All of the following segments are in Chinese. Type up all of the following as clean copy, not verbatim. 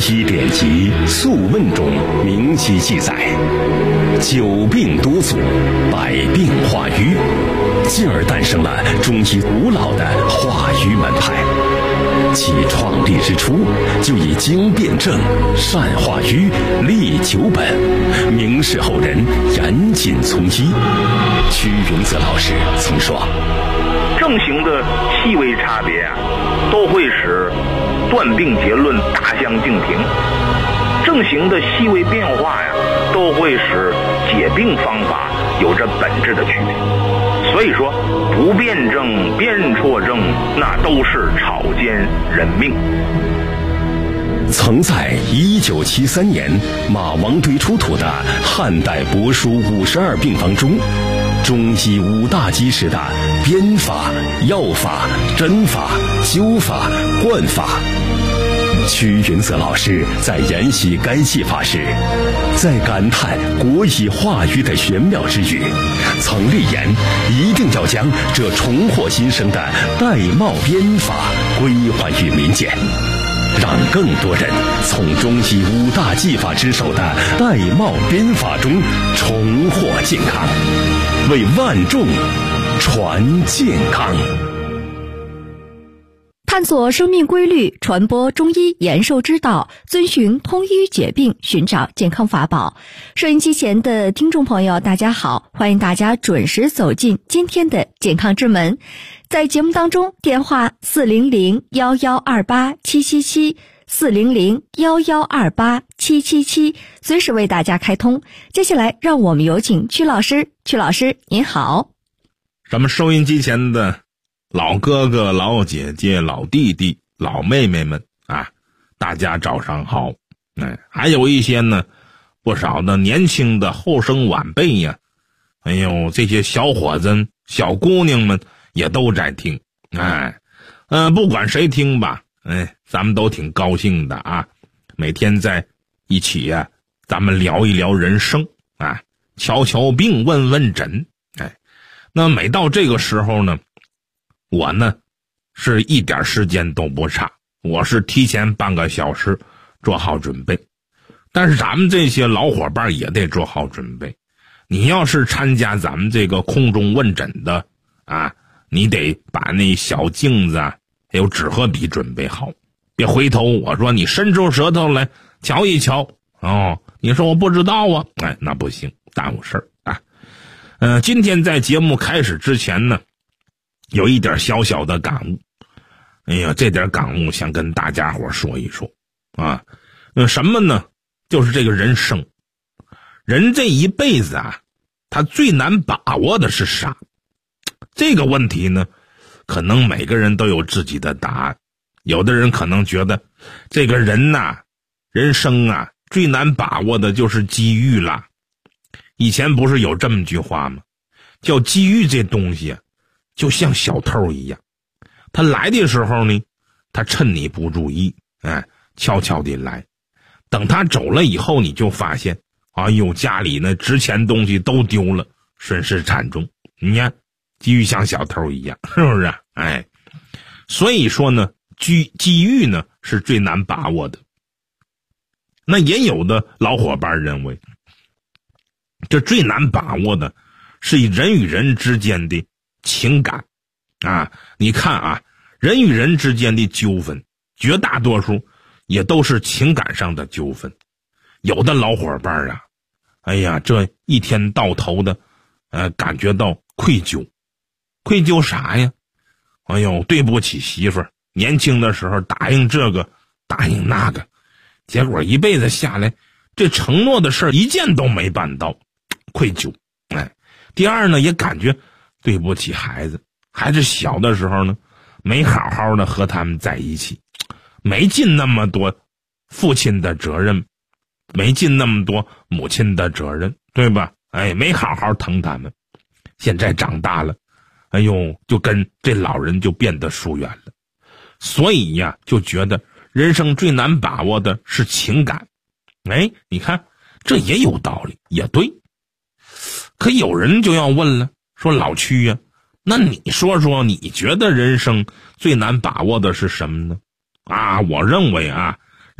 医典籍《素问》中明晰记载，久病多阻，百病化瘀，进而诞生了中医古老的化瘀门派。其创立之初，就以经辨证、善化瘀、利久本，明示后人严谨从医。屈云泽老师曾说， 症型的细微差别都会使断病结论大相径庭，症型的细微变化都会使解病方法有着本质的区别。所以说，不辨证、辨错症，那都是草菅人命。 曾在1973年马王堆出土的汉代帛书52病方中，中医5大基石的编法、药法、针法、灸法、灌法。屈云泽老师在研习该技法时，在感叹国医化瘀的玄妙之余，曾立言一定要将这重获新生的玳瑁编法归还于民间，让更多人从中医5大技法之首的玳瑁编法中重获健康，为万众传健康。 探索生命规律，传播中医延寿之道，遵循通医解病，寻找健康法宝。收音机前的听众朋友，大家好，欢迎大家准时走进今天的健康之门。在节目当中，电话400-1128-777 400-1128-777，随时为大家开通。接下来让我们有请曲老师。曲老师您好。 咱们收音机前的老哥哥、老姐姐、老弟弟、老妹妹们啊，大家早上好。还有一些呢，不少的年轻的后生晚辈呀，这些小伙子、小姑娘们也都在听。不管谁听吧，咱们都挺高兴的啊。每天在一起呀，咱们聊一聊人生啊，瞧瞧病，问问诊。那每到这个时候呢，我呢是一点时间都不差，我是提前半个小时做好准备。但是咱们这些老伙伴也得做好准备，你要是参加咱们这个空中问诊的啊，你得把那小镜子还有纸和笔准备好，别回头我说你伸出舌头来瞧一瞧你说我不知道啊，那不行，耽误事儿啊。今天在节目开始之前呢，有一点小小的感悟。这点感悟想跟大家伙说一说啊。什么呢？就是这个人生，人这一辈子啊，他最难把握的是啥？这个问题呢，可能每个人都有自己的答案。有的人可能觉得这个人人生最难把握的就是机遇了。以前不是有这么句话吗？叫机遇这东西就像小偷一样，他来的时候呢，他趁你不注意，悄悄地来。等他走了以后，你就发现，家里呢值钱东西都丢了，损失惨重。你看，机遇像小偷一样，是不是？所以说呢，机遇呢是最难把握的。那也有的老伙伴认为，这最难把握的是人与人之间的情感你看人与人之间的纠纷，绝大多数也都是情感上的纠纷。有的老伙伴这一天到头的感觉到愧疚。愧疚啥呀？对不起媳妇儿，年轻的时候答应这个答应那个，结果一辈子下来，这承诺的事儿一件都没办到，愧疚。第二呢，也感觉对不起孩子，孩子小的时候呢，没好好的和他们在一起，没尽那么多父亲的责任，没尽那么多母亲的责任，对吧？没好好疼他们。现在长大了，就跟这老人就变得疏远了。所以就觉得人生最难把握的是情感。你看这也有道理，也对。可有人就要问了，说老屈那你说说，你觉得人生最难把握的是什么呢？我认为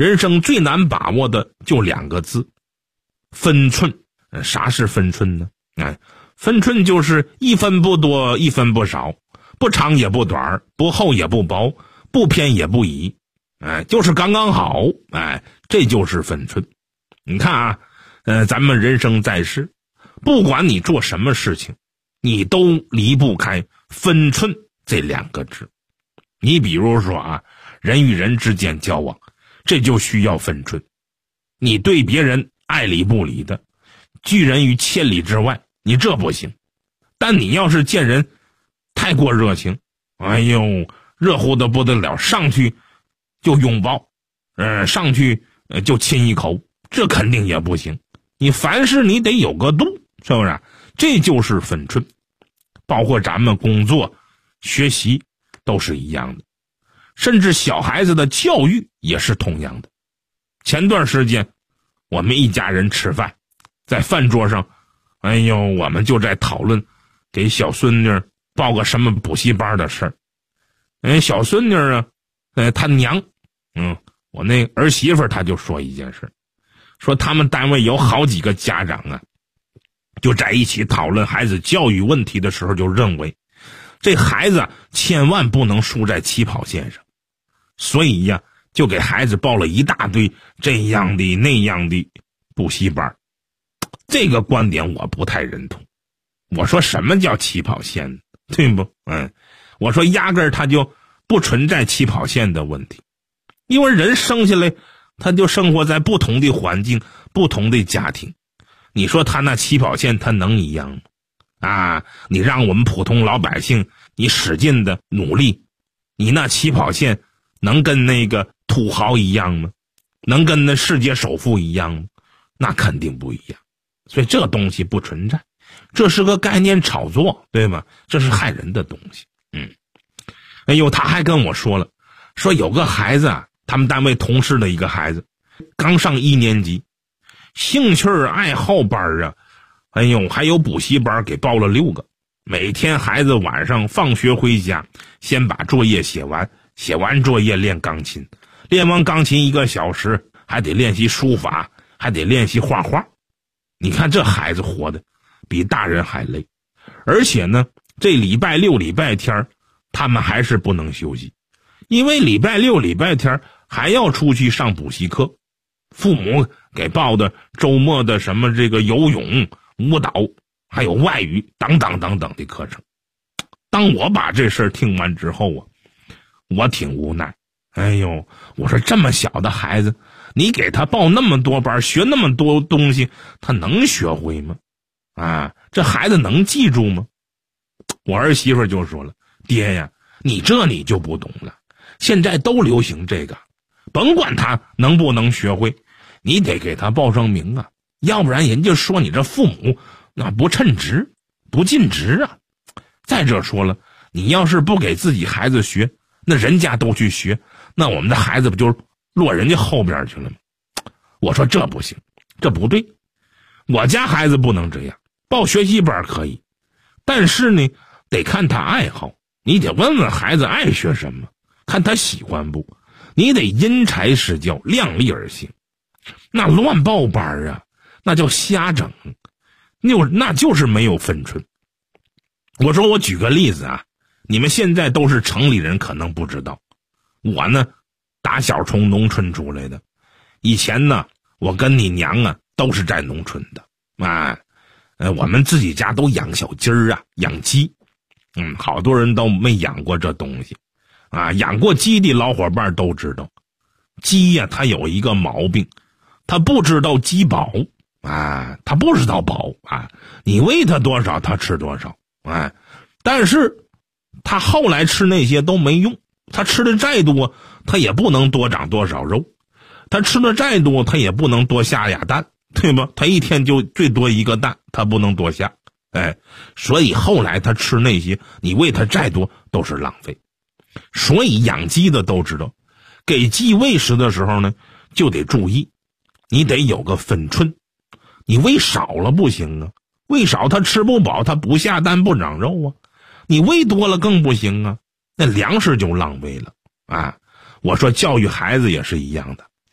人生最难把握的就2个字，分寸。啥是分寸呢？分寸就是1分不多1分不少，不长也不短，不厚也不薄，不偏也不倚，就是刚刚好，这就是分寸。你看啊，咱们人生在世，不管你做什么事情，你都离不开分寸这2个字。你比如说啊，人与人之间交往，这就需要分寸。你对别人爱理不理的，拒人于千里之外，你这不行。但你要是见人太过热情，热乎的不得了，上去就拥抱，上去就亲一口，这肯定也不行。你凡事你得有个度，是不是？这就是分寸。包括咱们工作、学习都是一样的，甚至小孩子的教育也是同样的。前段时间我们一家人吃饭，在饭桌上，我们就在讨论给小孙女报个什么补习班的事儿。小孙女啊，她娘，我那儿媳妇她就说一件事，说他们单位有好几个家长啊，就在一起讨论孩子教育问题的时候，就认为这孩子千万不能输在起跑线上，所以呀，就给孩子报了一大堆这样的那样的补习班。这个观点我不太认同。我说什么叫起跑线，对不？我说压根儿他就不存在起跑线的问题，因为人生下来他就生活在不同的环境、不同的家庭。你说他那起跑线他能一样吗？你让我们普通老百姓你使劲的努力，你那起跑线能跟那个土豪一样吗？能跟那世界首富一样吗？那肯定不一样。所以这东西不存在，这是个概念炒作，对吗？这是害人的东西。他还跟我说了，说有个孩子啊，他们单位同事的一个孩子，刚上1年级，兴趣爱好班啊，还有补习班给报了6个。每天孩子晚上放学回家，先把作业写完，写完作业练钢琴，练完钢琴1个小时，还得练习书法，还得练习画画。你看这孩子活的比大人还累，而且呢，这礼拜6、礼拜天他们还是不能休息，因为礼拜6、礼拜天还要出去上补习课，父母给报的周末的什么这个游泳、舞蹈，还有外语等等等等的课程。当我把这事儿听完之后啊，我挺无奈。我说这么小的孩子，你给他报那么多班，学那么多东西，他能学会吗？这孩子能记住吗？我儿媳妇就说了，爹呀，你就不懂了，现在都流行这个，甭管他能不能学会，你得给他报上名啊，要不然人家说你这父母那不称职，不尽职啊。再者说了，你要是不给自己孩子学，那人家都去学，那我们的孩子不就落人家后边去了吗？我说这不行，这不对，我家孩子不能这样，报学习班可以，但是呢，得看他爱好，你得问问孩子爱学什么，看他喜欢不，你得因材施教，量力而行。那乱报班啊，那叫瞎整，那就是没有分寸。我说我举个例子啊，你们现在都是城里人，可能不知道，我呢打小从农村出来的，以前呢我跟你娘啊都是在农村的我们自己家都养小鸡儿啊，养鸡。好多人都没养过这东西养过鸡的老伙伴都知道，鸡呀它有一个毛病，它不知道鸡饱它不知道饱你喂它多少它吃多少但是它后来吃那些都没用，它吃的再多它也不能多长多少肉，它吃的再多它也不能多下俩蛋，对吧？它一天就最多1个蛋，它不能多下所以后来它吃那些你喂它再多都是浪费。所以养鸡的都知道，给鸡喂食的时候呢就得注意，你得有个分寸，你喂少了不行喂少它吃不饱，它不下蛋不长肉你喂多了更不行那粮食就浪费了我说教育孩子也是一样的，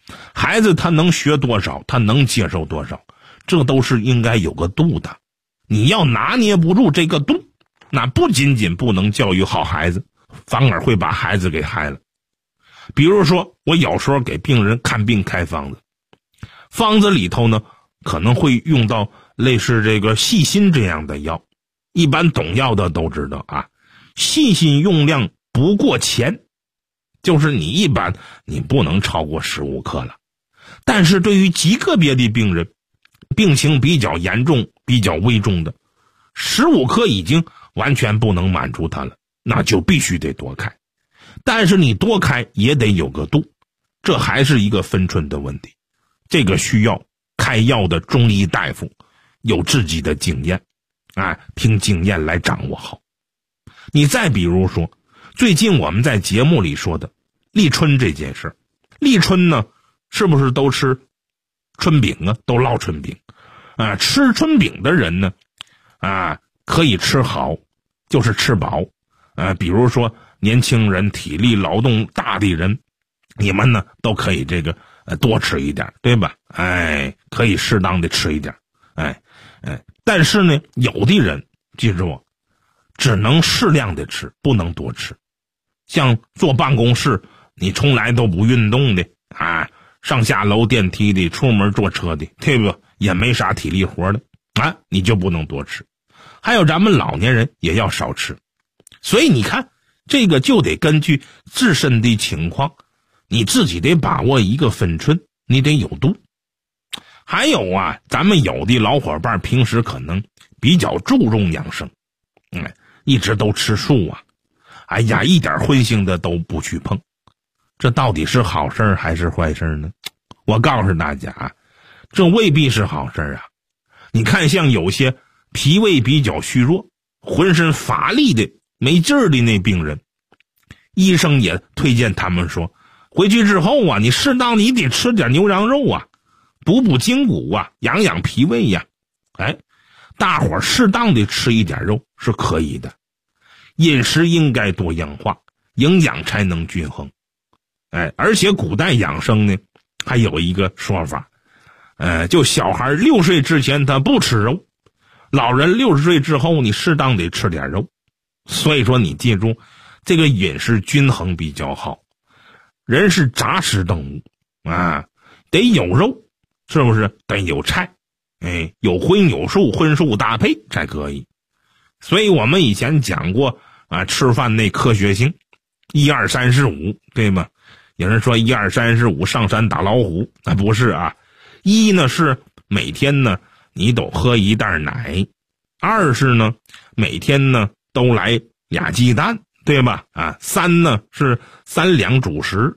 孩子他能学多少，他能接受多少，这都是应该有个度的。你要拿捏不住这个度，那不仅仅不能教育好孩子，反而会把孩子给害了。比如说，我有时候给病人看病开方子，方子里头呢可能会用到类似这个细辛这样的药。一般懂药的都知道啊，细辛用量不过钱，就是你不能超过15克了。但是对于极个别的病人，病情比较严重比较危重的，15克已经完全不能满足他了，那就必须得多开。但是你多开也得有个度，这还是一个分寸的问题。这个需要开药的中医大夫有自己的经验，凭经验来掌握好。你再比如说，最近我们在节目里说的立春这件事，立春呢是不是都吃春饼啊？都烙春饼吃春饼的人呢可以吃好，就是吃饱比如说年轻人体力劳动大的人，你们呢都可以这个多吃一点，对吧？可以适当的吃一点但是呢有的人记住我，只能适量的吃，不能多吃。像坐办公室你从来都不运动的上下楼电梯的，出门坐车的，对不？也没啥体力活的你就不能多吃。还有咱们老年人也要少吃。所以你看，这个就得根据自身的情况，你自己得把握一个分寸，你得有度。还有咱们有的老伙伴平时可能比较注重养生，一直都吃素一点荤腥的都不去碰。这到底是好事还是坏事呢？我告诉大家，这未必是好事你看，像有些脾胃比较虚弱、浑身乏力的、没劲儿的那病人，医生也推荐他们说，回去之后你适当你得吃点牛羊肉补补筋骨养养脾胃大伙儿适当的吃一点肉是可以的。饮食应该多样化，营养才能均衡。而且古代养生呢还有一个说法，就小孩6岁之前他不吃肉，老人60岁之后你适当得吃点肉。所以说你记住，这个饮食均衡比较好。人是杂食动物得有肉，是不是？得有菜，有荤有素，荤素搭配才可以。所以我们以前讲过吃饭那科学性，1、2、3、4、5，对吗？有人说1、2、3、4、5上山打老虎，不是一呢是每天呢你都喝1袋奶，2是呢每天呢都来俩鸡蛋，对吧？3呢是3两主食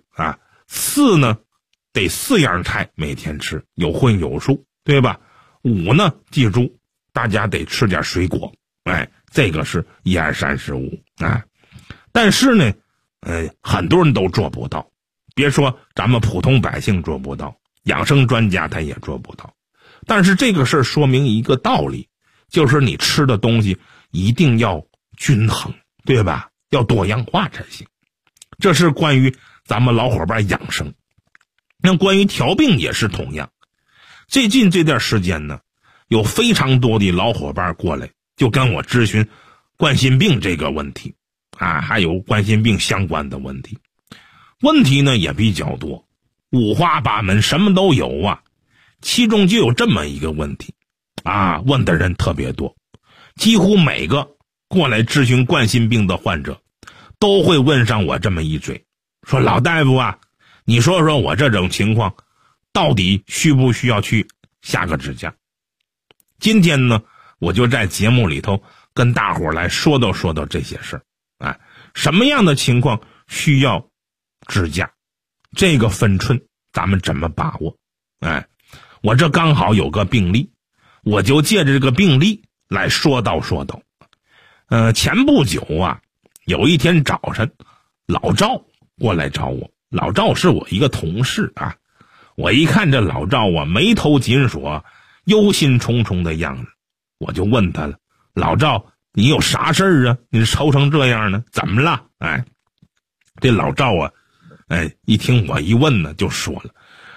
4呢得4样菜每天吃，有荤有素，对吧？5呢记住大家得吃点水果，这个是1、2、3、4、5但是呢很多人都做不到，别说咱们普通百姓做不到，养生专家他也做不到。但是这个事儿说明一个道理，就是你吃的东西一定要均衡，对吧？要多样化才行。这是关于咱们老伙伴养生。那关于调病也是同样。最近这段时间呢，有非常多的老伙伴过来就跟我咨询冠心病这个问题还有冠心病相关的问题。问题呢也比较多，五花八门，什么都有其中就有这么一个问题问的人特别多，几乎每个过来咨询冠心病的患者都会问上我这么一嘴，说老大夫你说说我这种情况到底需不需要去下个支架？今天呢我就在节目里头跟大伙来说道这些事儿什么样的情况需要支架，这个分寸咱们怎么把握？我这刚好有个病例，我就借着这个病例来说道。前不久有一天早晨，老赵过来找我。老赵是我一个同事我一看这老赵眉头紧锁，忧心忡忡的样子，我就问他了，老赵你有啥事儿你愁成这样呢？怎么了？这老赵一听我一问呢，就说了，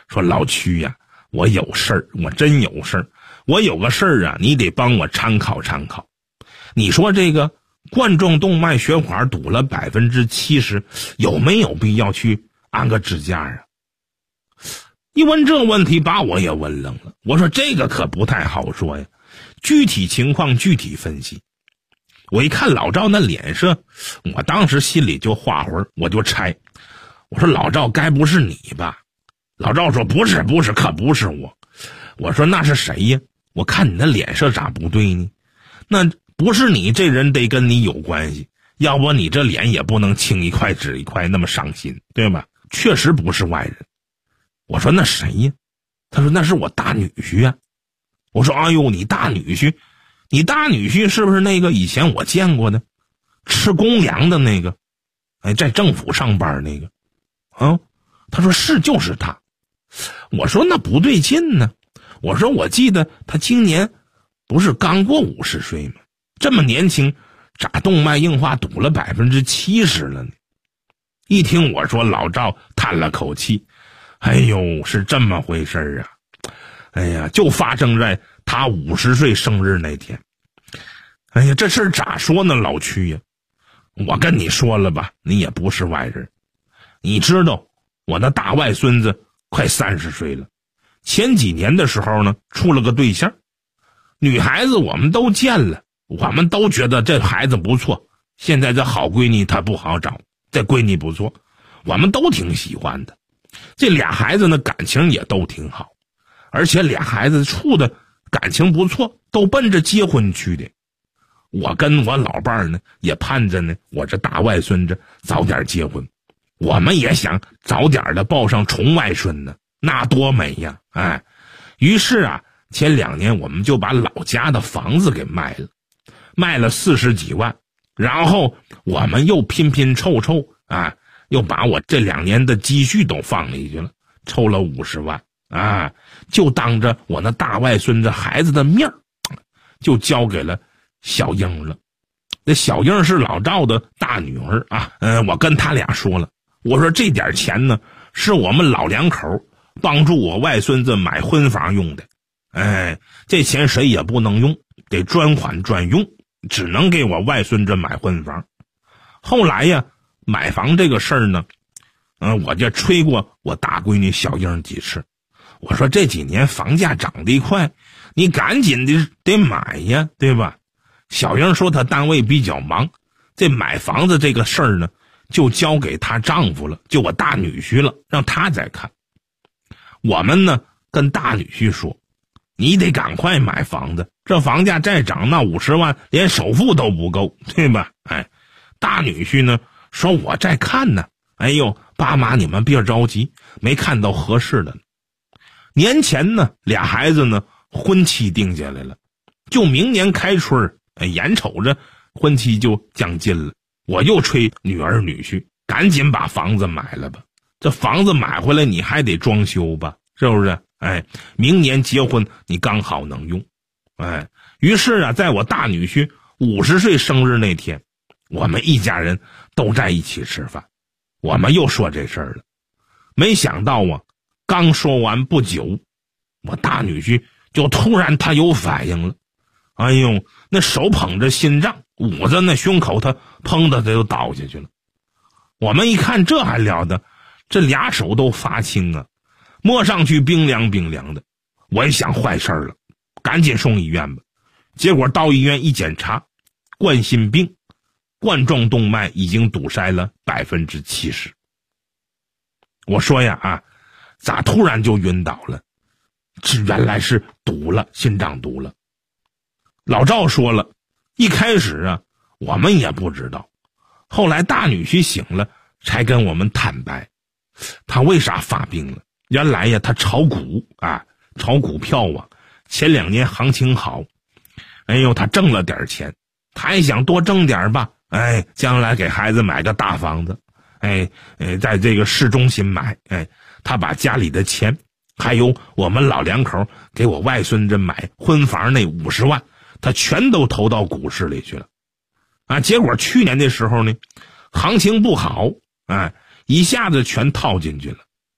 说老屈呀，我有事儿，我真有事儿，我有个事儿啊，你得帮我参考参考。你说这个冠状动脉血管堵了70%，有没有必要去安个支架啊？一问这问题，把我也问愣了。我说这个可不太好说呀，具体情况具体分析。我一看老赵那脸色，我当时心里就画魂，我就猜，我说老赵该不是你吧？老赵说不是，可不是我。我说那是谁呀？我看你那脸色咋不对呢？那不是你，这人得跟你有关系，要不你这脸也不能青一块紫一块那么伤心，对吧？确实不是外人。我说那谁呀？他说那是我大女婿啊。我说哎呦，你大女婿？你大女婿是不是那个以前我见过的吃公粮的那个，在政府上班那个啊？他说是，就是他。我说那不对劲呢，我说我记得他今年不是刚过50岁吗？这么年轻，咋动脉硬化堵了70%了呢？一听我说，老赵叹了口气，哎呦，是这么回事啊。哎呀，就发生在他50岁生日那天。哎呀，这事儿咋说呢，老屈呀？我跟你说了吧，你也不是外人。你知道我那大外孙子快30岁了，前几年的时候呢，处了个对象，女孩子我们都见了，我们都觉得这孩子不错。现在这好闺女她不好找，这闺女不错，我们都挺喜欢的。这俩孩子呢，感情也都挺好，而且俩孩子处的感情不错，都奔着结婚去的。我跟我老伴儿呢，也盼着呢，我这大外孙子早点结婚，我们也想早点的抱上重外孙呢，那多美呀！哎，于是啊，前2年我们就把老家的房子给卖了，卖了40几万，然后我们又拼拼凑凑啊，又把我这2年的积蓄都放进去了，凑了50万啊，就当着我那大外孙子孩子的面就交给了小英了。那小英是老赵的大女儿啊，我跟他俩说了，我说这点钱呢，是我们老两口帮助我外孙子买婚房用的，这钱谁也不能用，得专款专用，只能给我外孙子买婚房。后来呀，买房这个事儿呢，我就催过我大闺女小英几次，我说这几年房价涨得快，你赶紧的得买呀，对吧？小英说她单位比较忙，这买房子这个事儿呢，就交给她丈夫了，就我大女婿了，让他再看。我们呢跟大女婿说，你得赶快买房子，这房价再涨，那50万连首付都不够，对吧？大女婿呢说我在看呢，哎呦，爸妈你们别着急，没看到合适的呢。年前呢，俩孩子呢婚期定下来了，就明年开春，眼瞅着婚期就将近了，我又催女儿女婿赶紧把房子买了吧，这房子买回来你还得装修吧，是不是？明年结婚你刚好能用。于是啊，在我大女婿50岁生日那天，我们一家人都在一起吃饭，我们又说这事儿了。没想到啊，刚说完不久，我大女婿就突然他有反应了，哎呦，那手捧着心脏捂着那胸口，他砰的他就倒下去了。我们一看这还了得，这俩手都发青啊，摸上去冰凉冰凉的。我也想坏事了，赶紧送医院吧。结果到医院一检查，冠心病，冠状动脉已经堵塞了70%。我说呀咋突然就晕倒了？这原来是堵了，心脏堵了。老赵说了，一开始啊我们也不知道，后来大女婿醒了才跟我们坦白，他为啥发病了。原来呀他炒股炒股票啊，前2年行情好，哎呦他挣了点钱，他也想多挣点吧，将来给孩子买个大房子，在这个市中心买，他把家里的钱还有我们老两口给我外孙子买婚房那50万，他全都投到股市里去了结果去年的时候呢，行情不好一下子全套进去了。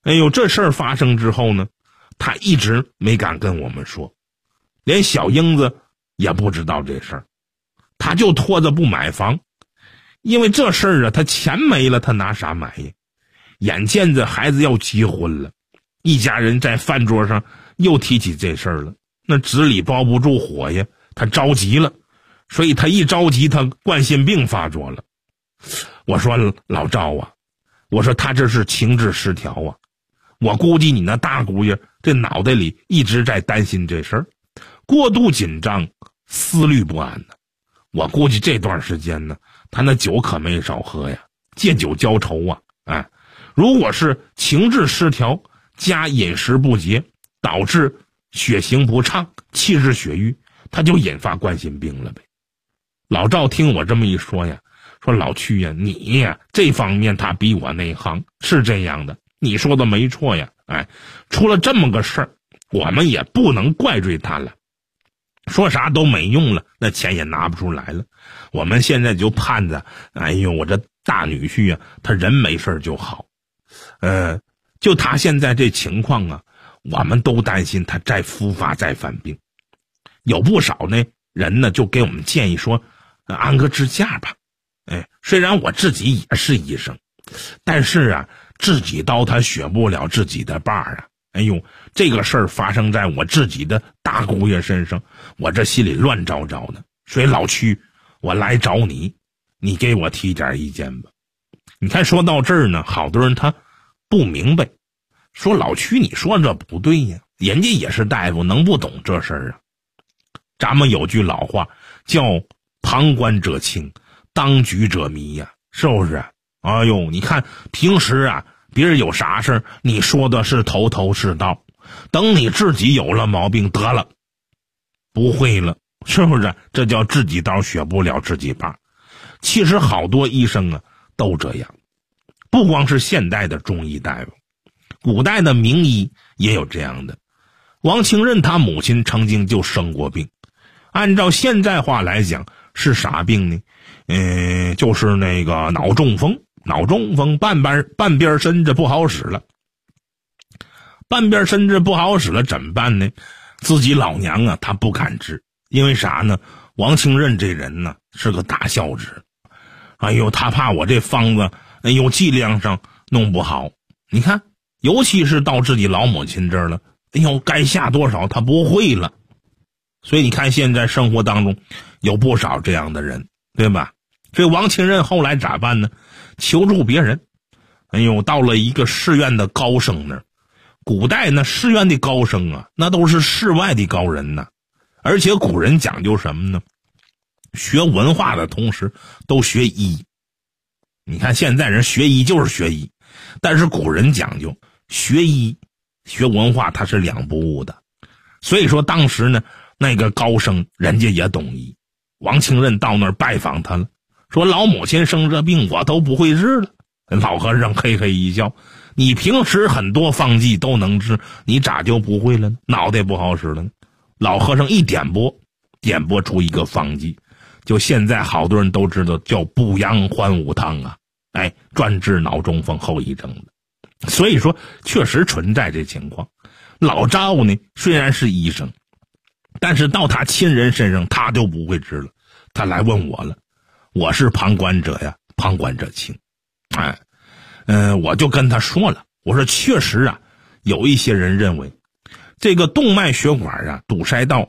这事儿发生之后呢，他一直没敢跟我们说，连小英子也不知道这事儿，他就拖着不买房，因为这事儿啊，他钱没了，他拿啥买呀？眼见着孩子要结婚了，一家人在饭桌上又提起这事儿了，那纸里包不住火呀，他着急了，所以他一着急，他冠心病发作了。我说老赵啊，我说他这是情志失调啊，我估计你那大姑爷这脑袋里一直在担心这事儿，过度紧张，思虑不安呢。我估计这段时间呢，他那酒可没少喝呀，借酒浇愁啊。如果是情志失调加饮食不节，导致血行不畅，气滞血瘀，他就引发冠心病了呗。老赵听我这么一说呀，说老屈呀，你呀这方面他比我内行，是这样的，你说的没错呀。出了这么个事儿，我们也不能怪罪他了，说啥都没用了，那钱也拿不出来了。我们现在就盼着，我这大女婿啊，他人没事就好。就他现在这情况啊，我们都担心他再复发再犯病。有不少呢人呢就给我们建议说，安个支架吧。虽然我自己也是医生，但是啊，自己刀他削不了自己的把啊。这个事儿发生在我自己的大姑爷身上，我这心里乱糟糟的。所以老屈，我来找你，你给我提点意见吧。你看说到这儿呢，好多人他不明白，说老屈你说这不对呀，人家也是大夫，能不懂这事儿啊？咱们有句老话叫旁观者清，当局者迷呀，是不是？你看平时啊，别人有啥事儿，你说的是头头是道，等你自己有了毛病得了，不会了，是不是？这叫自己刀削不了自己把。其实好多医生啊都这样，不光是现代的中医大夫，古代的名医也有这样的。王清任他母亲曾经就生过病，按照现在话来讲是啥病呢？就是那个脑中风，半边身子不好使了。半边身子不好使了怎么办呢？自己老娘啊他不敢治，因为啥呢？王清任这人呢是个大孝子，他怕我这方子剂量上弄不好。你看尤其是到自己老母亲这儿了，该下多少他不会了。所以你看现在生活当中有不少这样的人，对吧？所以王清任后来咋办呢？求助别人。到了一个士院的高僧那儿。古代呢，士院的高僧啊，那都是世外的高人呢。而且古人讲究什么呢？学文化的同时都学医。你看现在人学医就是学医，但是古人讲究学医学文化它是两不误的。所以说当时呢，那个高僧人家也懂医。王清任到那儿拜访他了，说老母亲生这病我都不会治了。老和尚嘿嘿一笑，你平时很多方剂都能治，你咋就不会了呢？脑袋不好使了呢？老和尚一点拨出一个方剂，就现在好多人都知道叫补阳还武汤啊，专治脑中风后遗症的。所以说确实存在这情况。老赵呢虽然是医生，但是到他亲人身上他就不会治了。他来问我了，我是旁观者呀，旁观者清。我就跟他说了，我说确实啊，有一些人认为这个动脉血管啊堵塞到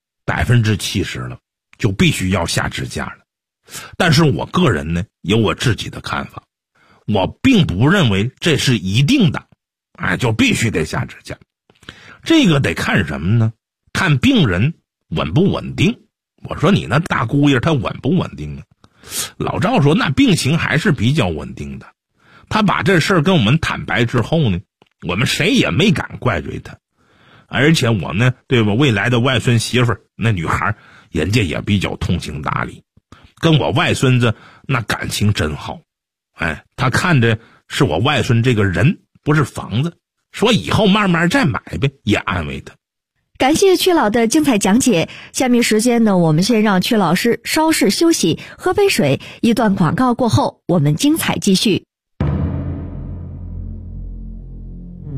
70%了，就必须要下支架了。但是我个人呢有我自己的看法，我并不认为这是一定的，就必须得下支架。这个得看什么呢？看病人稳不稳定。我说你那大姑爷他稳不稳定啊？老赵说那病情还是比较稳定的。他把这事儿跟我们坦白之后呢，我们谁也没敢怪罪他。而且我呢，对吧，未来的外孙媳妇儿那女孩人家也比较通情达理，跟我外孙子那感情真好。他看着是我外孙这个人，不是房子，说以后慢慢再买呗，也安慰他。 感谢曲老的精彩讲解，下面时间呢，我们先让曲老师稍事休息，喝杯水，一段广告过后，我们精彩继续。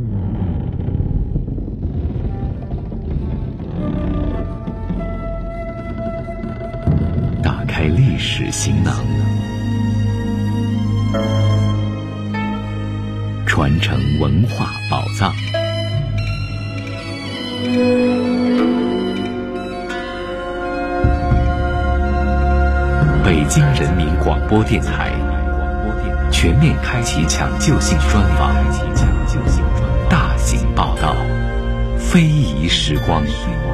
行囊，传承文化宝藏。北京人民广播电台全面开启抢救性专访，大型报道，非遗时光。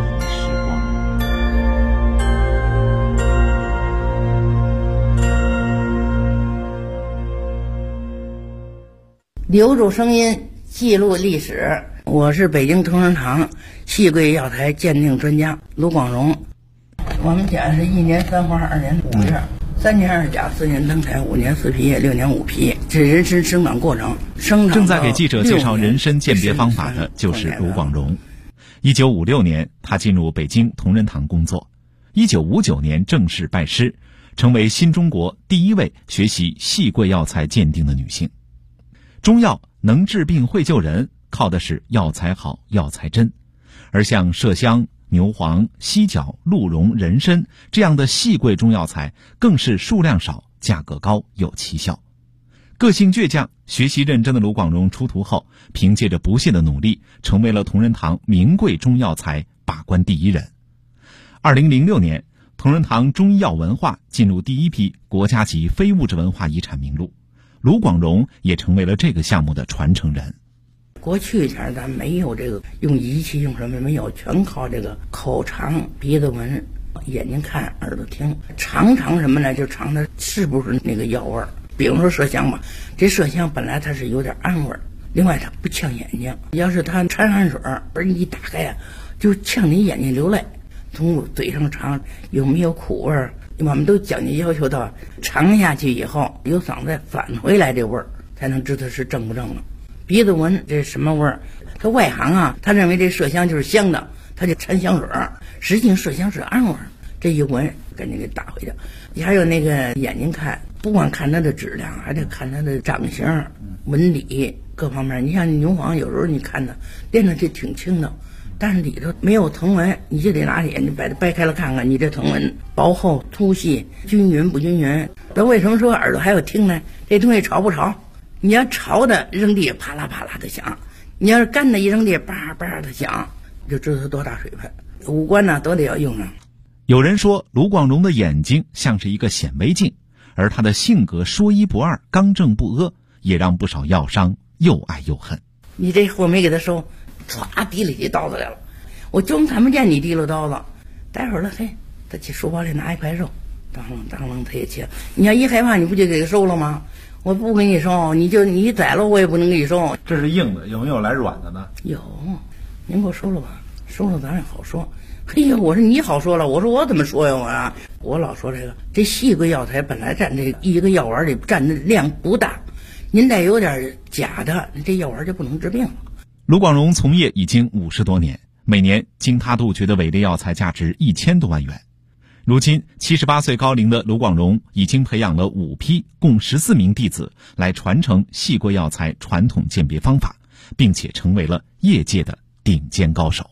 留住声音，记录历史。我是北京同仁堂戏柜药材鉴定专家卢广荣。我们家是1年3花2年5月，3年2甲4年登台5年4皮叶6年5皮，这人参生长过程。 正在给记者介绍人参鉴别方法的就是卢广荣。1956年，他进入北京同仁堂工作。1959年正式拜师，成为新中国第一位学习戏柜药材鉴定的女性。中药能治病会救人，靠的是药材好、药材真。而像麝香、牛黄、犀角、鹿茸、人参这样的细贵中药材，更是数量少、价格高、有奇效。个性倔强、学习认真的卢广荣出徒后，凭借着不懈的努力，成为了同仁堂名贵中药材把关第一人。2006年，同仁堂中医药文化进入第一批国家级非物质文化遗产名录，卢广荣也成为了这个项目的传承人。 过去前咱没有这个用仪器用什么没有，全靠这个口尝、鼻子闻、眼睛看、耳朵听。尝什么呢？就尝它是不是那个药味儿。比如说麝香吧，这麝香本来它是有点氨味儿，另外它不呛眼睛。要是它掺汗水而你一打开啊，就呛你眼睛流泪。从嘴上尝有没有苦味儿，我们都讲究要求到尝下去以后由嗓子返回来这味儿，才能知道是正不正了。鼻子闻这什么味儿？他外行啊，他认为这麝香就是香的，他就掺香水儿，实际上麝香是氨味儿。这一闻赶紧给打回去。你还有那个眼睛看，不光看它的质量，还得看它的长相、纹理各方面。你像牛黄，有时候你看它练的这挺轻的，但是里头没有藤纹，你就得拿眼睛把它掰开了看看，你这藤纹薄厚、粗细、均匀不均匀。那为什么说耳朵还有听呢？这东西潮不潮？你要潮的扔地啪啦啪啦的响，你要是干的一扔地叭叭的响，就知道它多大水分。五官呢都得要用上。 有人说卢广荣的眼睛像是一个显微镜，而他的性格说一不二、刚正不阿，也让不少药商又爱又恨。 你这货没给他收，唰提里起刀子来了，我装看不见你提溜刀子。待会儿了，嘿，他去书包里拿一块肉，当啷他也切。你要一害怕，你不就给他收了吗？我不给你收，你宰了我也不能给你收。 这是硬的，有没有来软的呢？ 有，您给我收了吧，收了咱也好说。嘿呀，我说你好说了，我说我怎么说呀？我老说这细贵药材本来占这一个药丸里占的量不大，您再有点假的，这药丸就不能治病了。 卢广荣从业已经50多年，每年经他杜绝的伪劣药材价值1000多万元。如今78岁高龄的卢广荣已经培养了5批共14名弟子来传承细贵药材传统鉴别方法，并且成为了业界的顶尖高手。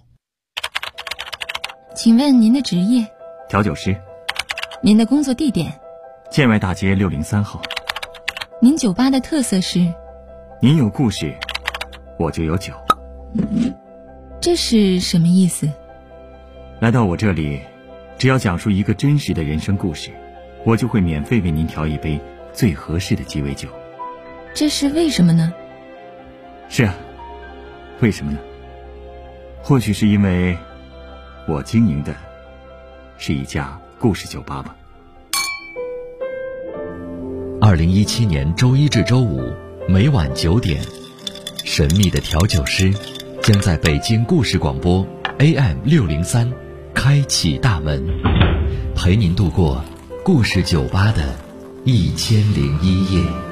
请问您的职业？ 调酒师。 您的工作地点？ 建外大街603号。 您酒吧的特色是？ 您有故事，我就有酒。 这是什么意思？ 来到我这里，只要讲述一个真实的人生故事，我就会免费为您调一杯最合适的鸡尾酒。 这是为什么呢？ 是啊，为什么呢？或许是因为我经营的是一家故事酒吧吧。 2017年周一至周五每晚9点，神秘的调酒师将在北京故事广播 AM603开启大门，陪您度过故事酒吧的1001夜。